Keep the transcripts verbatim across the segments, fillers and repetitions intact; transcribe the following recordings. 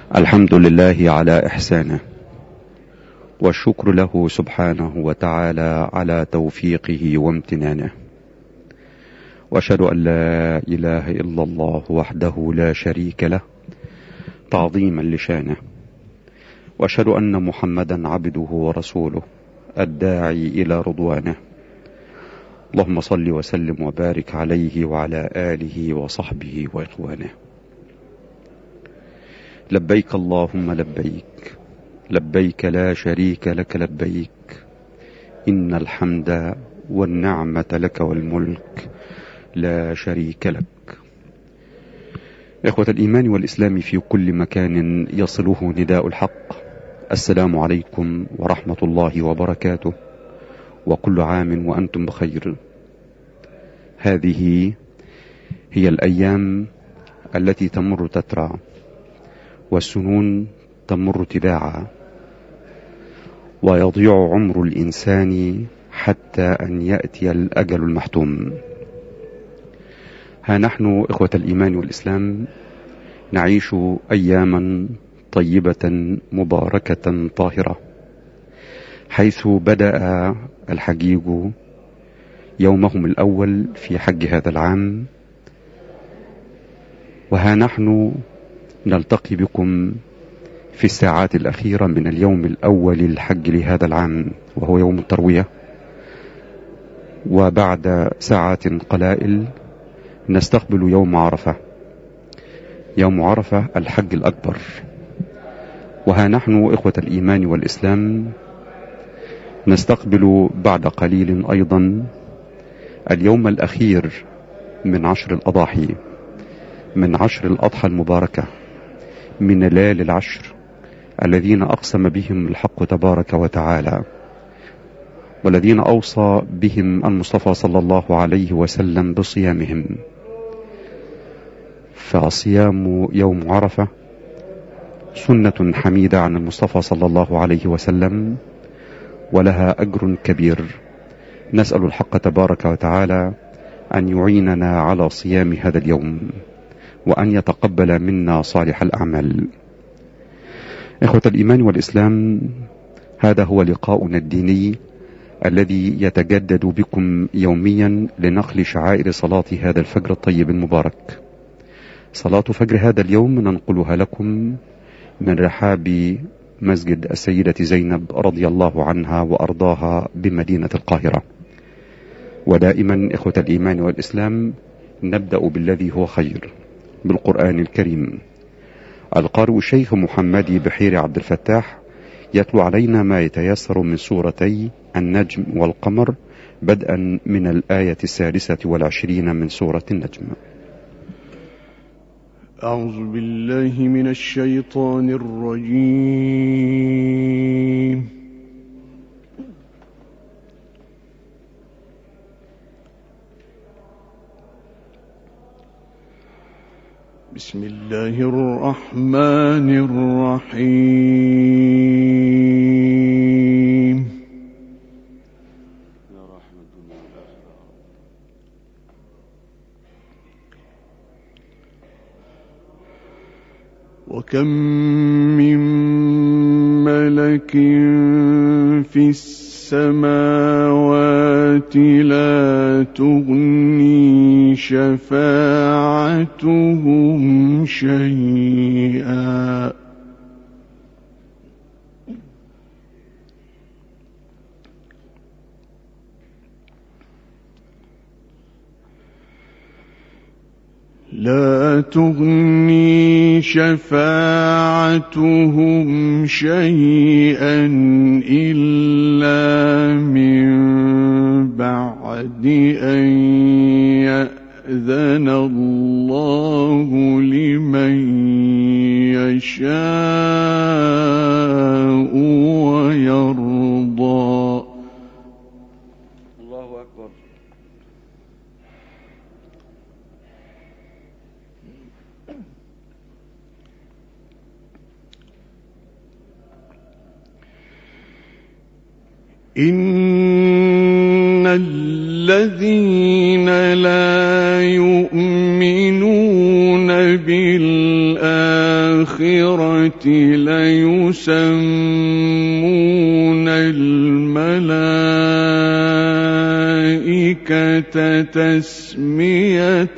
الحمد لله على إحسانه، والشكر له سبحانه وتعالى على توفيقه وامتنانه، وأشهد أن لا إله إلا الله وحده لا شريك له تعظيما لشانه، وأشهد أن محمدا عبده ورسوله الداعي إلى رضوانه. اللهم صل وسلم وبارك عليه وعلى آله وصحبه وإخوانه. لبيك اللهم لبيك، لبيك لا شريك لك لبيك، إن الحمد والنعمة لك والملك لا شريك لك. إخوة الإيمان والإسلام في كل مكان يصله نداء الحق، السلام عليكم ورحمة الله وبركاته، وكل عام وأنتم بخير. هذه هي الأيام التي تمر تترى، والسنون تمر تباعا، ويضيع عمر الإنسان حتى أن يأتي الأجل المحتوم. ها نحن إخوة الإيمان والإسلام نعيش أياما طيبة مباركة طاهرة، حيث بدأ الحجيج يومهم الأول في حج هذا العام، وها نحن نلتقي بكم في الساعات الأخيرة من اليوم الأول للحج لهذا العام، وهو يوم التروية. وبعد ساعات قلائل نستقبل يوم عرفة، يوم عرفة الحج الأكبر. وها نحن إخوة الإيمان والإسلام نستقبل بعد قليل أيضا اليوم الأخير من عشر الأضاحي، من عشر الأضحى المباركة، من ليالي العشر الذين أقسم بهم الحق تبارك وتعالى، والذين أوصى بهم المصطفى صلى الله عليه وسلم بصيامهم. فصيام يوم عرفة سنة حميدة عن المصطفى صلى الله عليه وسلم، ولها أجر كبير. نسأل الحق تبارك وتعالى أن يعيننا على صيام هذا اليوم، وأن يتقبل منا صالح الأعمال. إخوة الإيمان والإسلام، هذا هو لقاؤنا الديني الذي يتجدد بكم يوميا لنقل شعائر صلاة هذا الفجر الطيب المبارك. صلاة فجر هذا اليوم ننقلها لكم من رحاب مسجد السيدة زينب رضي الله عنها وأرضاها بمدينة القاهرة. ودائما إخوة الإيمان والإسلام نبدأ بالذي هو خير، بالقرآن الكريم. القارئ الشيخ محمد بحير عبد الفتاح يتلو علينا ما يتيسر من سورتي النجم والقمر، بدءا من الآية السادسة والعشرين من سورة النجم. أعوذ بالله من الشيطان الرجيم. بسم الله الرحمن الرحيم. وكم من ملك في السماوات لا تغني شفاعتهم شيئا لا تغني شفاعتهم شيئا إلا من بعد أن يأذن الله لمن يشاء ويرضى. الله أكبر. إن الذين لا يؤمنون بالله الآخرة ليسمون الملائكة تسمية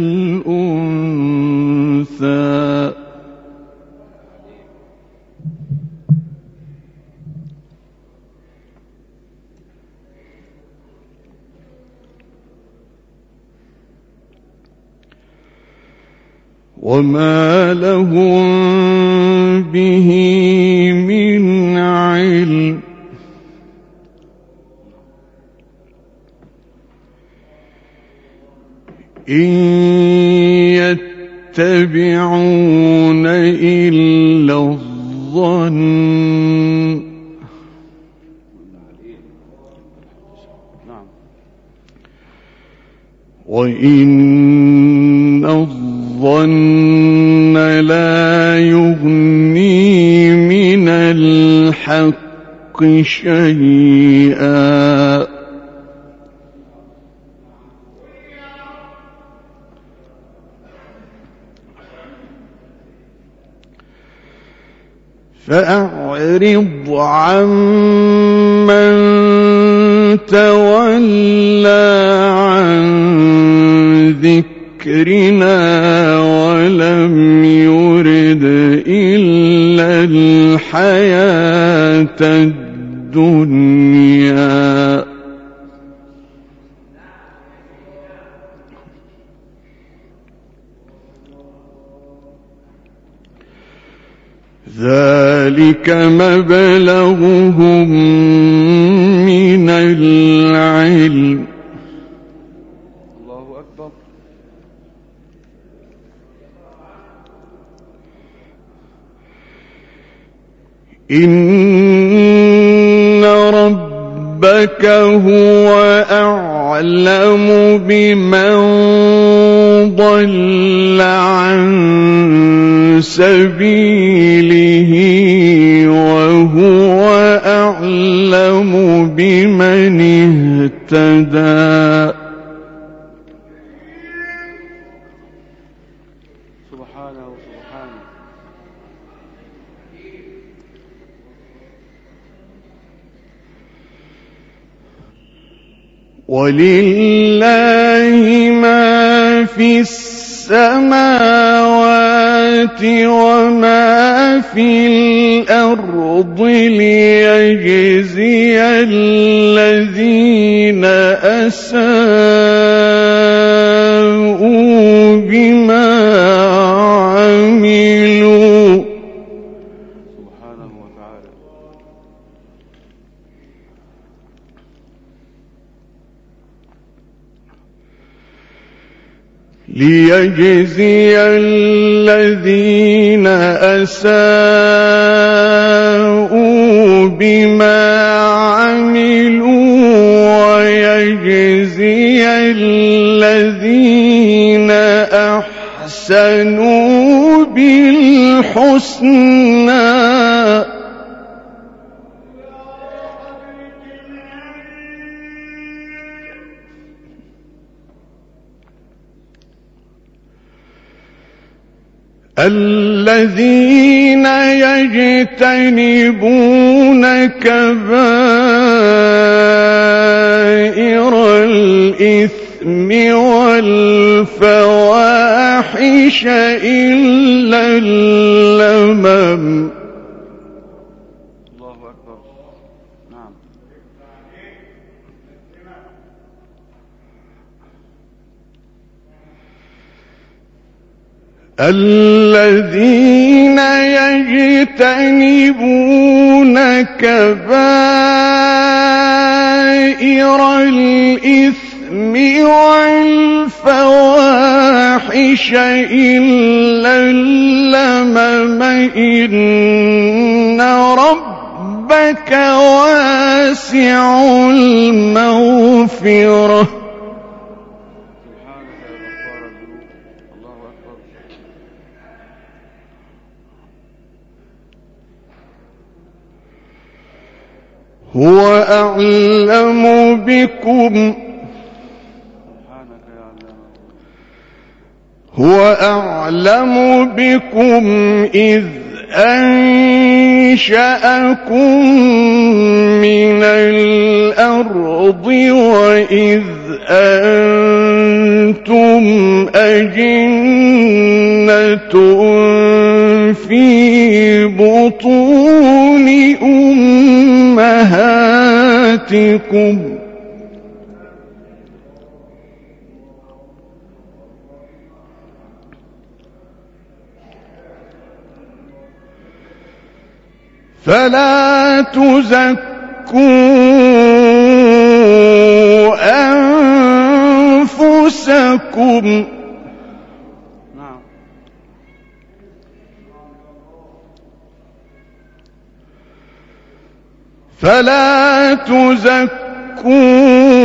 الأنثى وما لهم به من علم إن يتبعون إلا الظن وإن الظن لا يغني من الحق شيئا فأعرض عمن تولى عن ذكرنا ولم يرد إلا الحياة الدنيا ذلك مبلغهم من العلم الله أكبر إن ربك هو أعلم بمن ضل عن سبيله وهو أعلم بمن اهتدى سبحانه سبحانه ولله ما في السماوات وما في الأرض ليجزي الذين أساءوا بما عملوا سبحانه وتعالى ليجزي الذين أساءوا بما عملوا ويجزي الذين أحسنوا بالحسنى الذين يجتنبون كبائر الإثم والفواحش إلا اللمم الله أكبر نعم الذين يجتنبون كبائر الإثم والفواحش إلا اللمم إن ربك واسع المغفرة هو أعلم بكم هو أعلم بكم إذ أنشأكم من الأرض وإذ أنتم أجنة في بطون أمهاتكم فلا تزكوا أنفسكم فلا تزكوا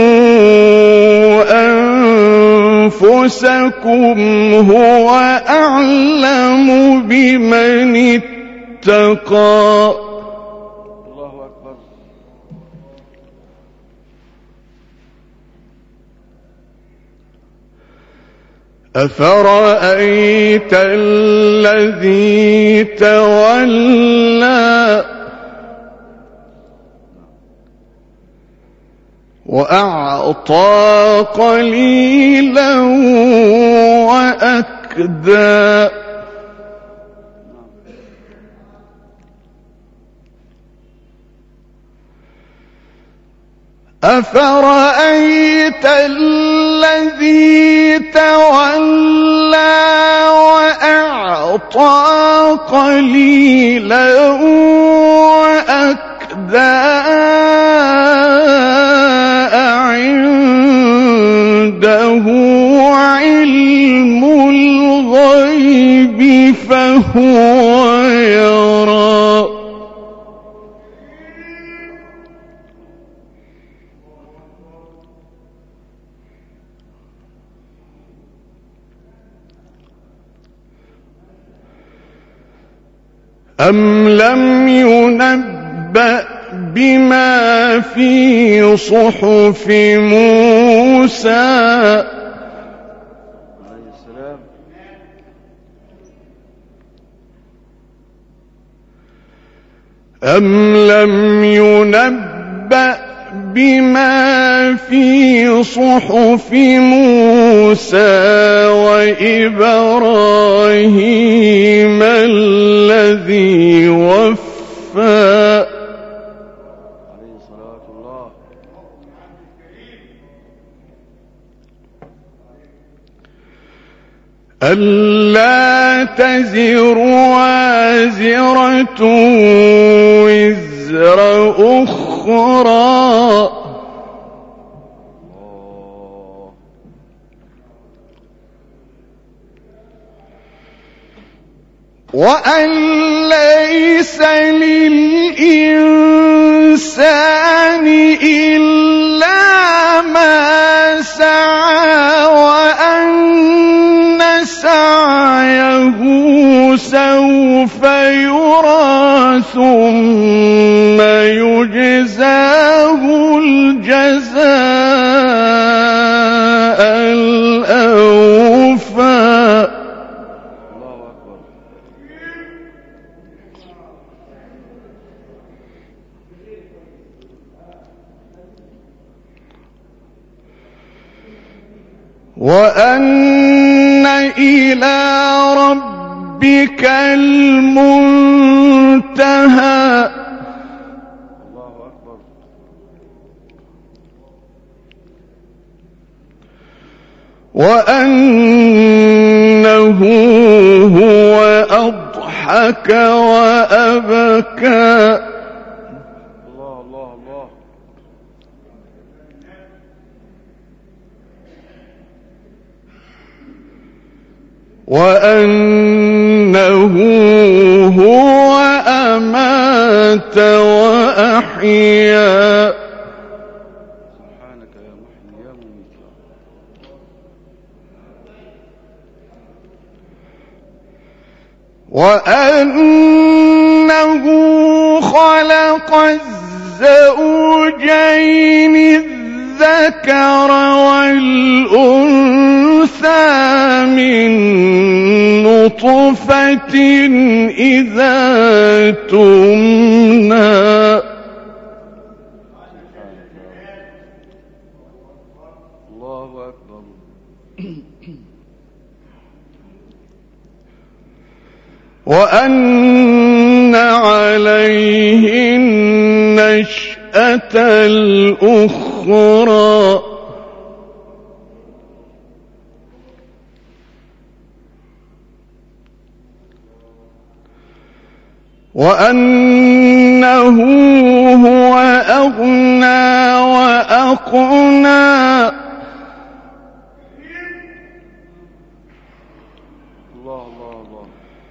أنفسكم هو أعلم بمن اتقى. الله أكبر. أفرأيت الذي تولى وأعطى قليلا وأكدى أفرأيت الذي تولى وأعطى قليلا وأكدى عنده علم الغيب فهو يرى. أم لم ينبأ بما في صحف موسى أم لم ينبأ بما في صحف موسى وإبراهيم الذي وفى عليه صلاة الله. ألا تزر وازرة وزر أخرى وأن ليس للإنسان إلا ما سعى وأن سعيه سوف يرى ثم يجزاه الجزاء الأوفى. وأن إلى ربك المنتهى. الله أكبر. وأنه هو أضحك وأبكى. الله الله الله. وأنه هو أمات وأحيا. سبحانك يا محيي يا مميت. وأنه خلق الزوجين الذكر والأنثى الأنثى من نطفة إذا تمنى الله أكبر. وأن عليه النشأة الأخرى وأنه هو أغنى وأقنى الله الله الله.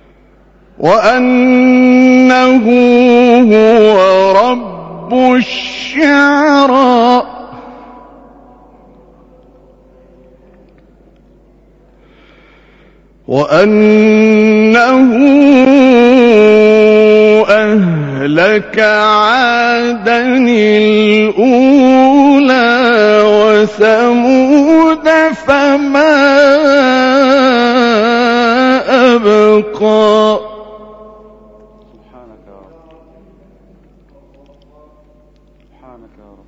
وأنه هو رب الشعرى وأنه أهلك عادا الأولى وثمود فما أبقى. سبحانك يا رب، سبحانك يا رب.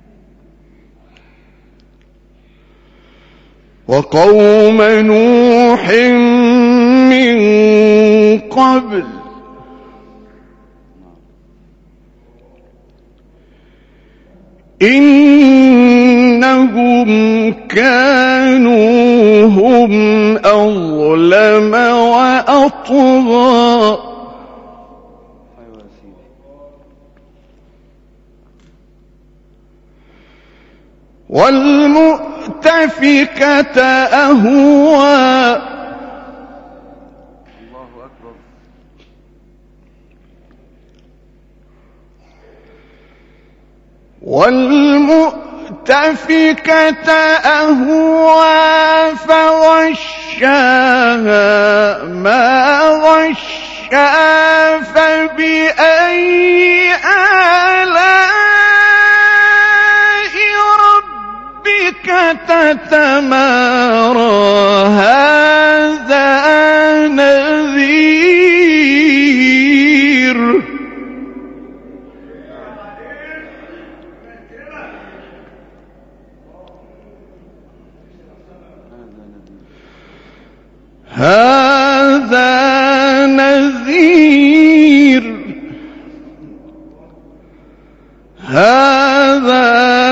وقوم نوح من قبل إنهم كانوا هم أظلم وأطغى. أيوة يا سيدي. والمؤتفكة أهوى الله أكبر. والمؤتفكة أهوى فغشاها ما غشا فبأي آلاء ربك تتمارى هذا نذير. هذا نذير هذا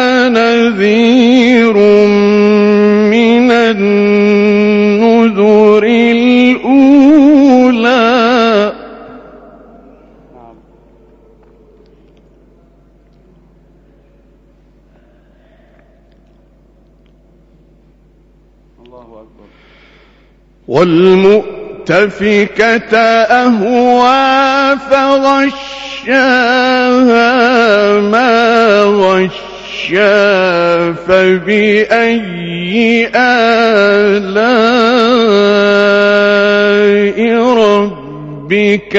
نذير من النذر الأولى. الله أكبر. والمؤتفكة أهوى فغشاها ما غشا فبأي آلاء ربك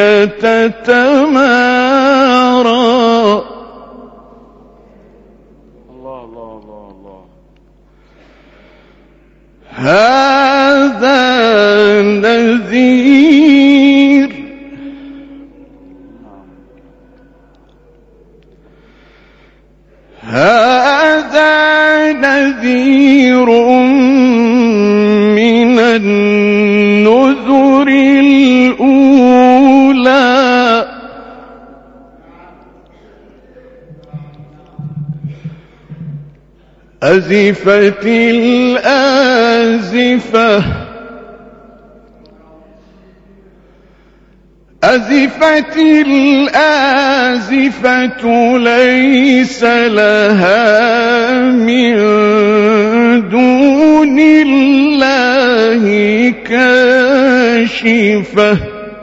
تتمارى. الله الله الله الله. هذا نذير هذا نذير من النذر الأولى. أزفت الآزفة أزفت الآزفة ليس لها من دون الله كاشفة.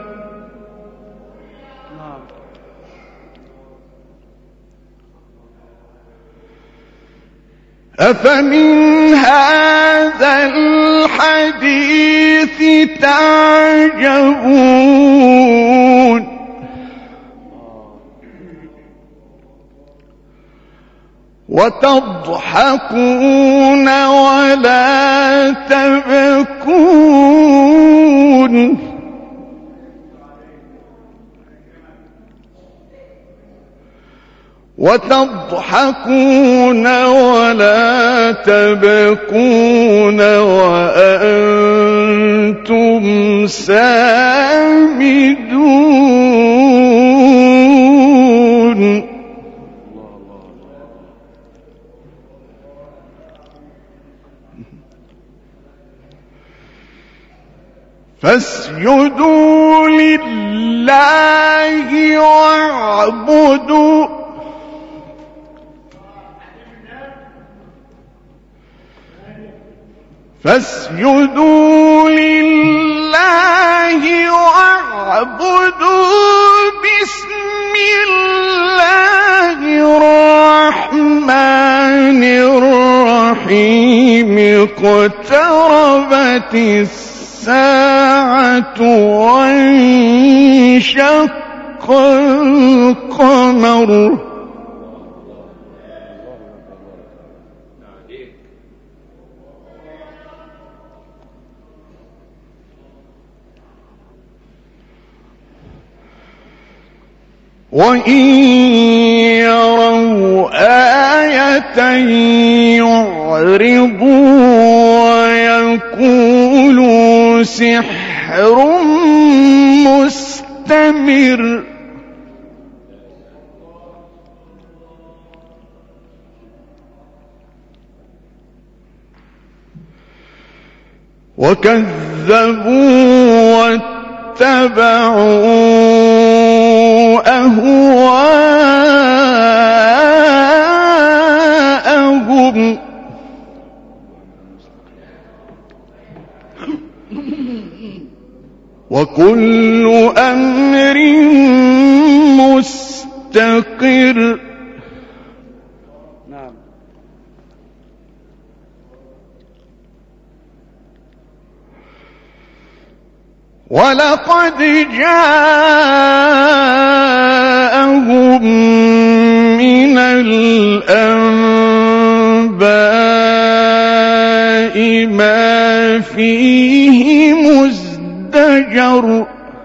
أفمن هذا الحديث تعجبون وتضحكون ولا تبكون وتضحكون ولا تبكون وأنتم سامدون. فاسجدوا لله واعبدوا فاسجدوا لله واعبدوا بسم الله الرحمن الرحيم. اقتربت الساعة وانشق القمر. وإن يروا آية يعرضوا ويقولوا سحر مستمر. وكذبوا واتبعوا أهواءهم وكل أمر مستقر. نعم. ولقد جاءهم من الأنباء ما فيه مزدجر.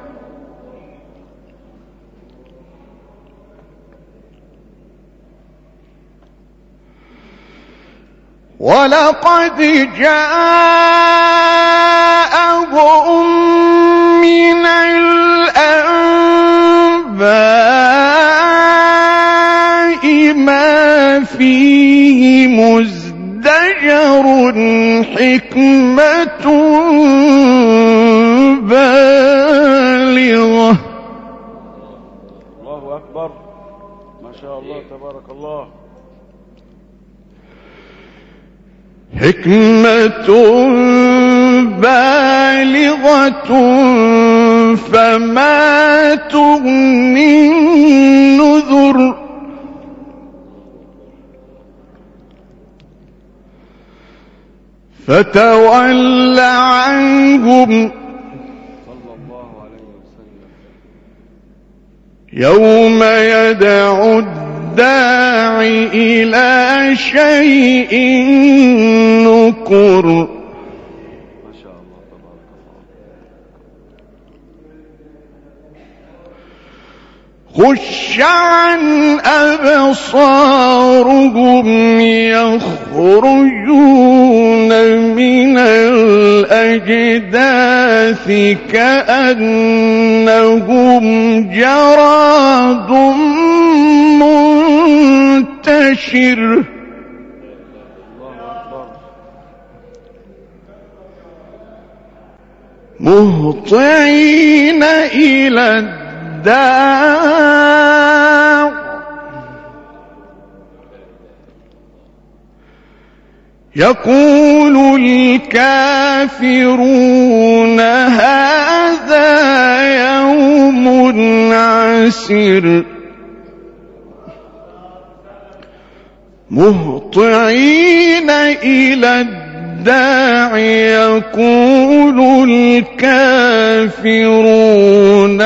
ولقد جاءهم من الأنباء ما فيه مزدجر. حكمة بالغة. الله أكبر، ما شاء الله تبارك الله. حكمة بالغة فما تغني النذر. فتول عنهم يوم يدعو الداعي إلى شيء نكر. ما شاء الله تبارك الله. خش عن أبصارهم يخرجون من الأجداث كأنهم جراد منتشر. مهطعين إلى الداع يقول الكافرون هذا يوم عسر. مهطعين إلى الداع يقول الكافرون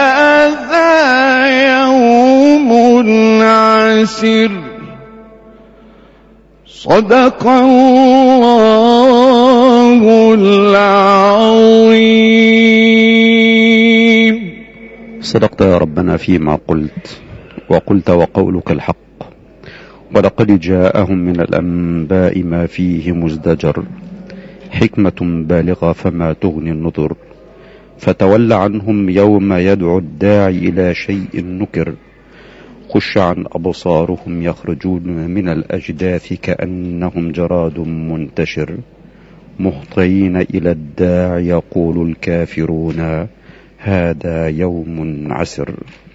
هذا يوم عسر. صدق الله العظيم. صدقت يا ربنا فيما قلت، وقلت وقولك الحق، ولقد جاءهم من الأنباء ما فيه مزدجر، حكمة بالغة فما تغني النذر، فتول عنهم يوم يدعو الداعي إلى شيء نكر، خش عن أبصارهم يخرجون من الأجداث كأنهم جراد منتشر، مهطعين إلى الداعي يقول الكافرون هذا يوم عسر.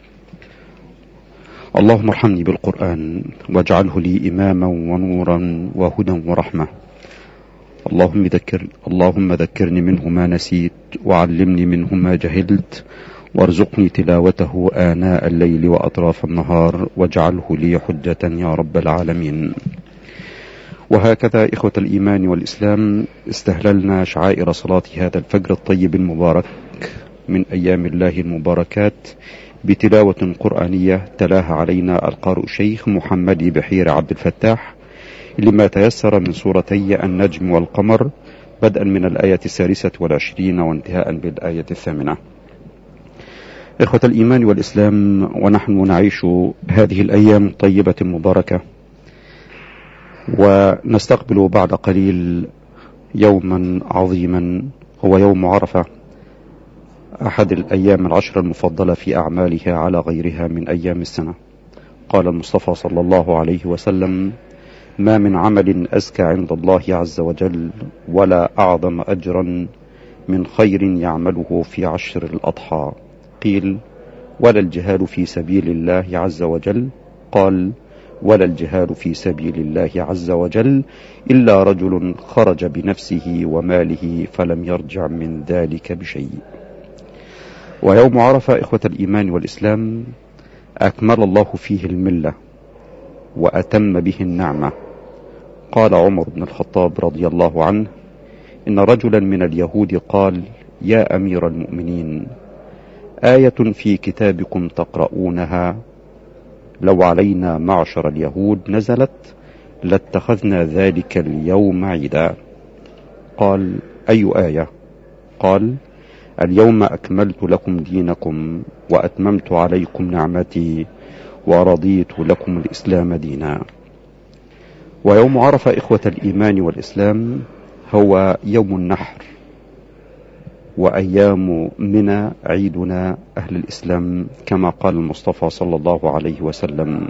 اللهم ارحمني بالقرآن واجعله لي إماما ونورا وهدى ورحمة. اللهم ذكر اللهم ذكرني منه ما نسيت، وعلمني منه ما جهلت، وارزقني تلاوته آناء الليل وأطراف النهار، واجعله لي حجة يا رب العالمين. وهكذا إخوة الإيمان والإسلام استهللنا شعائر صلاة هذا الفجر الطيب المبارك من أيام الله المباركات بتلاوة قرآنية تلاها علينا القارئ الشيخ محمد بحير عبد الفتاح لما تيسر من سورتي النجم والقمر، بدءا من الآية السادسة والعشرين وانتهاء بالآية الثامنة. إخوة الإيمان والإسلام، ونحن نعيش هذه الأيام الطيبة المباركة، ونستقبل بعد قليل يوما عظيما هو يوم عرفة، أحد الأيام العشر المفضلة في أعمالها على غيرها من أيام السنة. قال المصطفى صلى الله عليه وسلم: ما من عمل أزكى عند الله عز وجل ولا أعظم أجرا من خير يعمله في عشر الأضحى. قيل: ولا الجهاد في سبيل الله عز وجل؟ قال: ولا الجهاد في سبيل الله عز وجل إلا رجل خرج بنفسه وماله فلم يرجع من ذلك بشيء. ويوم عرفة إخوة الإيمان والإسلام أكمل الله فيه الملة وأتم به النعمة. قال عمر بن الخطاب رضي الله عنه: إن رجلا من اليهود قال: يا أمير المؤمنين، آية في كتابكم تقرؤونها لو علينا معشر اليهود نزلت لاتخذنا ذلك اليوم عيدا. قال: أي آية؟ قال: اليوم أكملت لكم دينكم وأتممت عليكم نعمتي ورضيت لكم الإسلام دينا. ويوم عرفة إخوة الإيمان والإسلام هو يوم النحر، وأيام منى عيدنا أهل الإسلام كما قال المصطفى صلى الله عليه وسلم.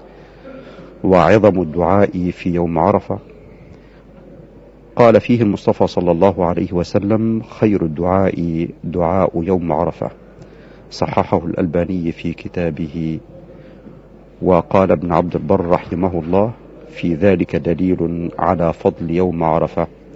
وعظم الدعاء في يوم عرفة قال فيه المصطفى صلى الله عليه وسلم: خير الدعاء دعاء يوم عرفة، صححه الألباني في كتابه. وقال ابن عبد البر رحمه الله: في ذلك دليل على فضل يوم عرفة